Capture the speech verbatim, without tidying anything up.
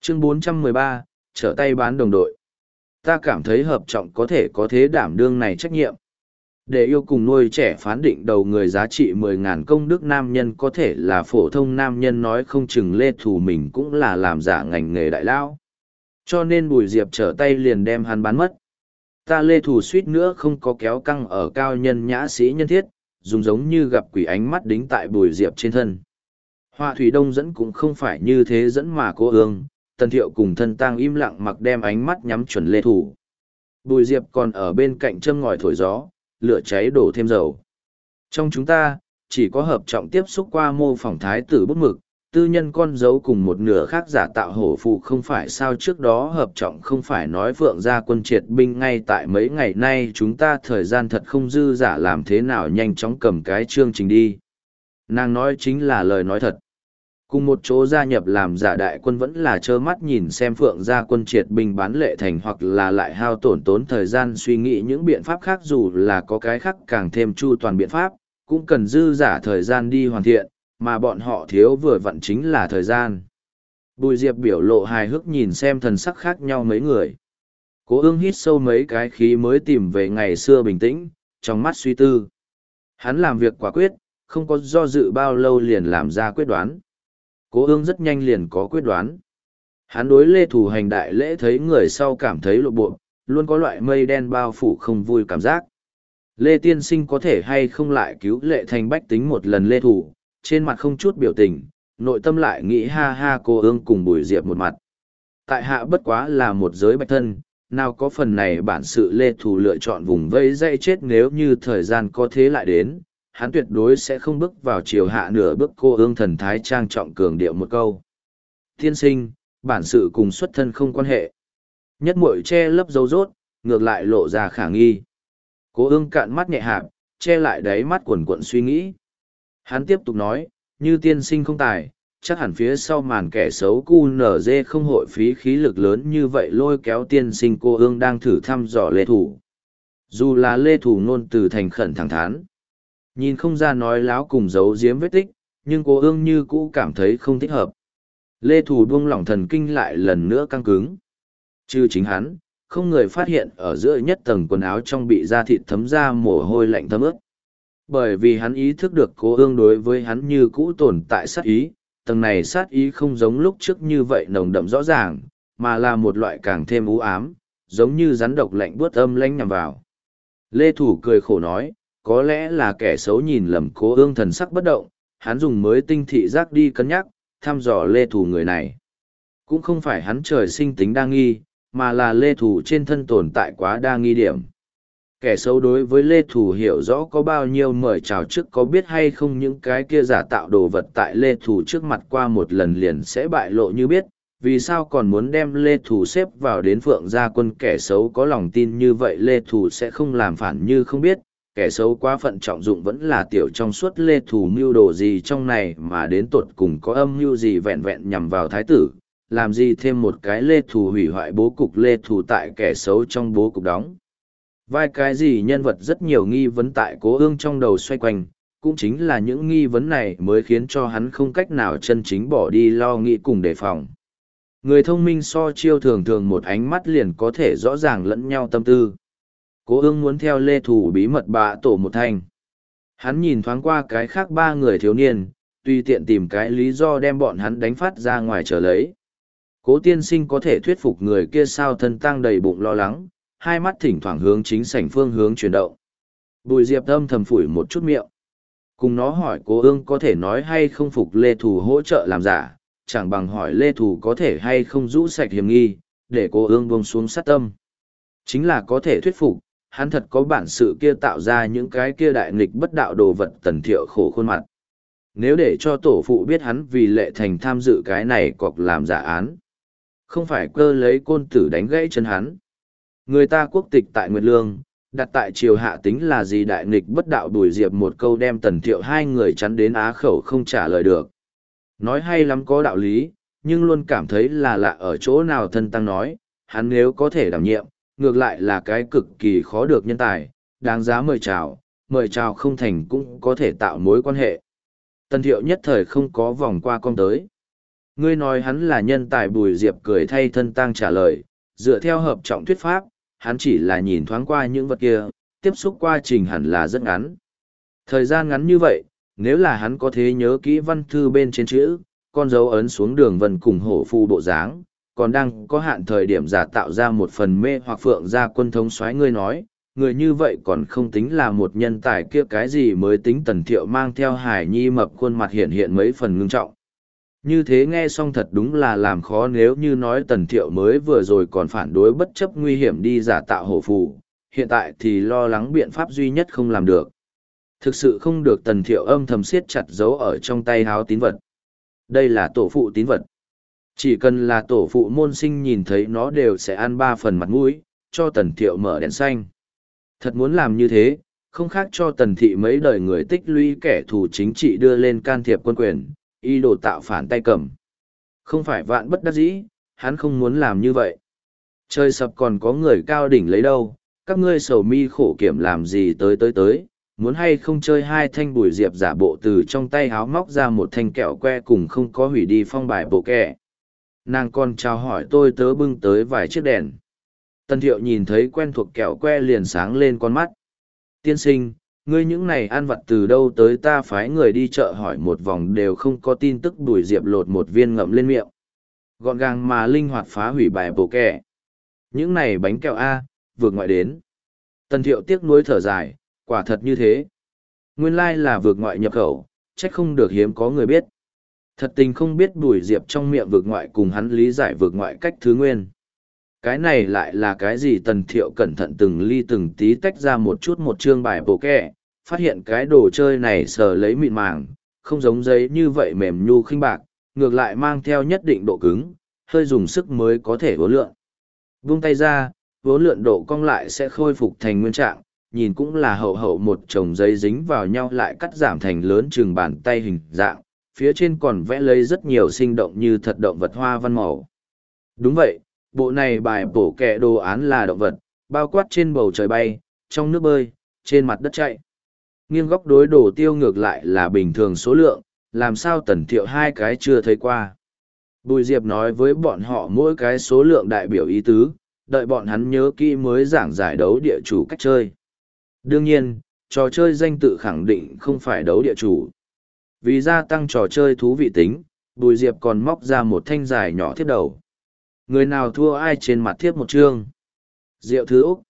Chương bốn trăm mười ba, trở tay bán đồng đội. Ta cảm thấy hợp trọng có thể có thế đảm đương này trách nhiệm. Để yêu cùng nuôi trẻ phán định đầu người giá trị mười ngàn công đức nam nhân có thể là phổ thông nam nhân nói không chừng Lê Thù mình cũng là làm giả ngành nghề đại lao. Cho nên Bùi Diệp trở tay liền đem hắn bán mất. Ta Lê Thù suýt nữa không có kéo căng ở cao nhân nhã sĩ nhân thiết, dùng giống như gặp quỷ ánh mắt đính tại Bùi Diệp trên thân. Hoa Thủy Đông dẫn cũng không phải như thế dẫn mà cô ương, Tần Thiệu cùng thân tang im lặng mặc đem ánh mắt nhắm chuẩn Lê Thù. Bùi Diệp còn ở bên cạnh châm ngòi thổi gió, lửa cháy đổ thêm dầu. Trong chúng ta, chỉ có hợp trọng tiếp xúc qua mô phỏng thái tử bút mực, tư nhân con dấu cùng một nửa khác giả tạo hổ phụ không phải sao trước đó hợp trọng không phải nói Phượng gia quân triệt binh ngay tại mấy ngày nay chúng ta thời gian thật không dư giả làm thế nào nhanh chóng cầm cái chương trình đi. Nàng nói chính là lời nói thật. Cùng một chỗ gia nhập làm giả đại quân vẫn là trơ mắt nhìn xem Phượng gia quân triệt binh bán lệ thành hoặc là lại hao tổn tốn thời gian suy nghĩ những biện pháp khác dù là có cái khác càng thêm chu toàn biện pháp, cũng cần dư giả thời gian đi hoàn thiện, mà bọn họ thiếu vừa vặn chính là thời gian. Bùi Diệp biểu lộ hài hước nhìn xem thần sắc khác nhau mấy người. Cố ương hít sâu mấy cái khí mới tìm về ngày xưa bình tĩnh, trong mắt suy tư. Hắn làm việc quả quyết, không có do dự bao lâu liền làm ra quyết đoán. Cố ương rất nhanh liền có quyết đoán. Hắn đối Lê Thù hành đại lễ thấy người sau cảm thấy lộ bộ, luôn có loại mây đen bao phủ không vui cảm giác. Lê Tiên Sinh có thể hay không lại cứu Lệ Thành bách tính một lần Lê Thù, trên mặt không chút biểu tình, nội tâm lại nghĩ ha ha cô ương cùng Bùi Diệp một mặt. Tại hạ bất quá là một giới bạch thân, nào có phần này bản sự Lê Thù lựa chọn vùng vây dây chết nếu như thời gian có thế lại đến, hắn tuyệt đối sẽ không bước vào chiều hạ nửa bước cô ương thần thái trang trọng cường điệu một câu. Tiên sinh, bản sự cùng xuất thân không quan hệ. Nhất muội che lấp dấu rốt, ngược lại lộ ra khả nghi. Cố ương cạn mắt nhẹ hạp, che lại đáy mắt quần quận suy nghĩ. Hắn tiếp tục nói, như tiên sinh không tài, chắc hẳn phía sau màn kẻ xấu cu nở dê không hội phí khí lực lớn như vậy lôi kéo tiên sinh cô ương đang thử thăm dò Lê Thủ. Dù là Lê Thủ ngôn từ thành khẩn thẳng thắn, nhìn không ra nói láo cùng giấu giếm vết tích, nhưng cô ương như cũ cảm thấy không thích hợp. Lê Thủ buông lỏng thần kinh lại lần nữa căng cứng. Chứ chính hắn, không người phát hiện ở giữa nhất tầng quần áo trong bị da thịt thấm ra mồ hôi lạnh thấm ướt. Bởi vì hắn ý thức được cô ương đối với hắn như cũ tồn tại sát ý, tầng này sát ý không giống lúc trước như vậy nồng đậm rõ ràng, mà là một loại càng thêm u ám, giống như rắn độc lạnh buốt âm lanh nhằm vào. Lê Thủ cười khổ nói, có lẽ là kẻ xấu nhìn lầm cố ương thần sắc bất động, hắn dùng mới tinh thị giác đi cân nhắc, thăm dò Lê Thủ người này. Cũng không phải hắn trời sinh tính đa nghi, mà là Lê Thủ trên thân tồn tại quá đa nghi điểm. Kẻ xấu đối với Lê Thủ hiểu rõ có bao nhiêu mời chào trước có biết hay không những cái kia giả tạo đồ vật tại Lê Thủ trước mặt qua một lần liền sẽ bại lộ như biết, vì sao còn muốn đem Lê Thủ xếp vào đến Phượng gia quân kẻ xấu có lòng tin như vậy Lê Thủ sẽ không làm phản như không biết, kẻ xấu quá phận trọng dụng vẫn là tiểu trong suốt Lê Thủ mưu đồ gì trong này mà đến tột cùng có âm mưu gì vẹn vẹn nhằm vào thái tử, làm gì thêm một cái Lê Thủ hủy hoại bố cục Lê Thủ tại kẻ xấu trong bố cục đóng. Vai cái gì nhân vật rất nhiều nghi vấn tại cố ương trong đầu xoay quanh, cũng chính là những nghi vấn này mới khiến cho hắn không cách nào chân chính bỏ đi lo nghĩ cùng đề phòng. Người thông minh so chiêu thường thường một ánh mắt liền có thể rõ ràng lẫn nhau tâm tư. Cố ương muốn theo Lê Thủ bí mật bạ tổ một thành. Hắn nhìn thoáng qua cái khác ba người thiếu niên, tùy tiện tìm cái lý do đem bọn hắn đánh phát ra ngoài trở lấy. Cố tiên sinh có thể thuyết phục người kia sao thân tăng đầy bụng lo lắng, hai mắt thỉnh thoảng hướng chính sảnh phương hướng chuyển động. Bùi Diệp âm thầm phủi một chút miệng. Cùng nó hỏi cố ương có thể nói hay không phục Lê Thủ hỗ trợ làm giả, chẳng bằng hỏi Lê Thủ có thể hay không rũ sạch hiểm nghi, để cố ương buông xuống sát tâm. Chính là có thể thuyết phục, hắn thật có bản sự kia tạo ra những cái kia đại nghịch bất đạo đồ vật Tần Thiệu khổ khuôn mặt. Nếu để cho tổ phụ biết hắn vì Lệ Thành tham dự cái này cọc làm giả án, không phải cơ lấy côn tử đánh gãy chân hắn. Người ta quốc tịch tại Nguyệt Lương, đặt tại triều hạ tính là gì đại nghịch bất đạo Bùi Diệp một câu đem Tần Thiệu hai người chắn đến á khẩu không trả lời được. Nói hay lắm có đạo lý, nhưng luôn cảm thấy là lạ ở chỗ nào thân tăng nói, hắn nếu có thể đảm nhiệm, ngược lại là cái cực kỳ khó được nhân tài, đáng giá mời chào, mời chào không thành cũng có thể tạo mối quan hệ. Tần Thiệu nhất thời không có vòng qua con tới. Ngươi nói hắn là nhân tài. Bùi Diệp cười thay thân tang trả lời, dựa theo hợp trọng thuyết pháp, hắn chỉ là nhìn thoáng qua những vật kia, tiếp xúc quá trình hẳn là rất ngắn. Thời gian ngắn như vậy, nếu là hắn có thể nhớ kỹ văn thư bên trên chữ, con dấu ấn xuống đường vân cùng hổ phu bộ dáng, còn đang có hạn thời điểm giả tạo ra một phần mê hoặc phượng gia quân thống soái. Ngươi nói, người như vậy còn không tính là một nhân tài kia, cái gì mới tính? Tần Thiệu mang theo Hải Nhi mập khuôn mặt hiện hiện mấy phần ngưng trọng. Như thế nghe xong thật đúng là làm khó, nếu như nói Tần Thiệu mới vừa rồi còn phản đối bất chấp nguy hiểm đi giả tạo hổ phù, hiện tại thì lo lắng biện pháp duy nhất không làm được. Thực sự không được. Tần Thiệu âm thầm siết chặt giấu ở trong tay háo tín vật. Đây là tổ phụ tín vật. Chỉ cần là tổ phụ môn sinh nhìn thấy nó đều sẽ ăn ba phần mặt mũi, cho Tần Thiệu mở đèn xanh. Thật muốn làm như thế, không khác cho Tần thị mấy đời người tích lũy kẻ thù chính trị đưa lên can thiệp quân quyền, ý đồ tạo phản tay cầm. Không phải vạn bất đắc dĩ, hắn không muốn làm như vậy. Trời sập còn có người cao đỉnh lấy đâu, các ngươi sầu mi khổ kiểm làm gì? Tới tới tới, muốn hay không chơi? Hai thanh. Bùi Diệp giả bộ từ trong tay háo móc ra một thanh kẹo que cùng không có hủy đi phong bài bộ kẹ. Nàng còn chào hỏi tôi tớ bưng tới vài chiếc đèn. Tần Thiệu nhìn thấy quen thuộc kẹo que liền sáng lên con mắt. Tiên sinh, ngươi những này ăn vặt từ đâu tới? Ta phái người đi chợ hỏi một vòng đều không có tin tức. Bùi Diệp lột một viên ngậm lên miệng. Gọn gàng mà linh hoạt phá hủy bài bộ kẹ. Những này bánh kẹo A, vượt ngoại đến. Tần Thiệu tiếc nuối thở dài, quả thật như thế. Nguyên lai là vượt ngoại nhập khẩu, trách không được hiếm có người biết. Thật tình không biết Bùi Diệp trong miệng vượt ngoại cùng hắn lý giải vượt ngoại cách thứ nguyên. Cái này lại là cái gì? Tần Thiệu cẩn thận từng ly từng tí tách ra một chút một chương bài bộ kẹ, phát hiện cái đồ chơi này sờ lấy mịn màng, không giống giấy như vậy mềm nhu khinh bạc, ngược lại mang theo nhất định độ cứng, hơi dùng sức mới có thể vốn lượn. Vung tay ra, vốn lượn độ cong lại sẽ khôi phục thành nguyên trạng, nhìn cũng là hậu hậu một chồng giấy dính vào nhau lại cắt giảm thành lớn chừng bàn tay hình dạng, phía trên còn vẽ lấy rất nhiều sinh động như thật động vật hoa văn màu. Đúng vậy, bộ này bài bổ kẹ đồ án là động vật, bao quát trên bầu trời bay, trong nước bơi, trên mặt đất chạy. Nghiêng góc đối đồ tiêu ngược lại là bình thường số lượng, làm sao Tần Thiệu hai cái chưa thấy qua. Bùi Diệp nói với bọn họ mỗi cái số lượng đại biểu ý tứ, đợi bọn hắn nhớ kỹ mới giảng giải đấu địa chủ cách chơi. Đương nhiên, trò chơi danh tự khẳng định không phải đấu địa chủ. Vì gia tăng trò chơi thú vị tính, Bùi Diệp còn móc ra một thanh dài nhỏ thiếp đầu. Người nào thua ai trên mặt thiếp một chương. Diệu Thứ Úc.